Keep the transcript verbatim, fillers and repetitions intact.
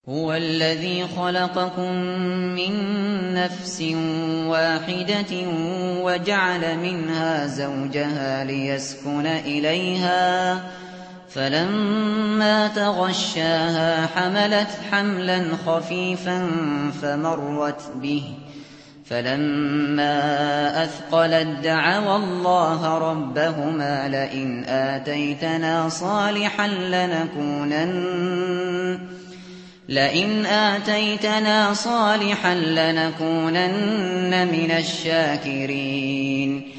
هُوَ الَّذِي خَلَقَكُم مِّن نَّفْسٍ وَاحِدَةٍ وَجَعَلَ مِنْهَا زَوْجَهَا لِيَسْكُنَ إِلَيْهَا ۖ فَلَمَّا تَغَشَّاهَا حَمَلَتْ حَمْلًا خَفِيفًا فَمَرَّتْ بِهِ ۖ فَلَمَّا أَثْقَلَت دَّعَوَا اللَّهَ رَبَّهُمَا لَئِنْ آتَيْتَنَا صَالِحًا لَّنَكُونَنَّ لئن آتيتنا صالحا لنكونن من الشاكرين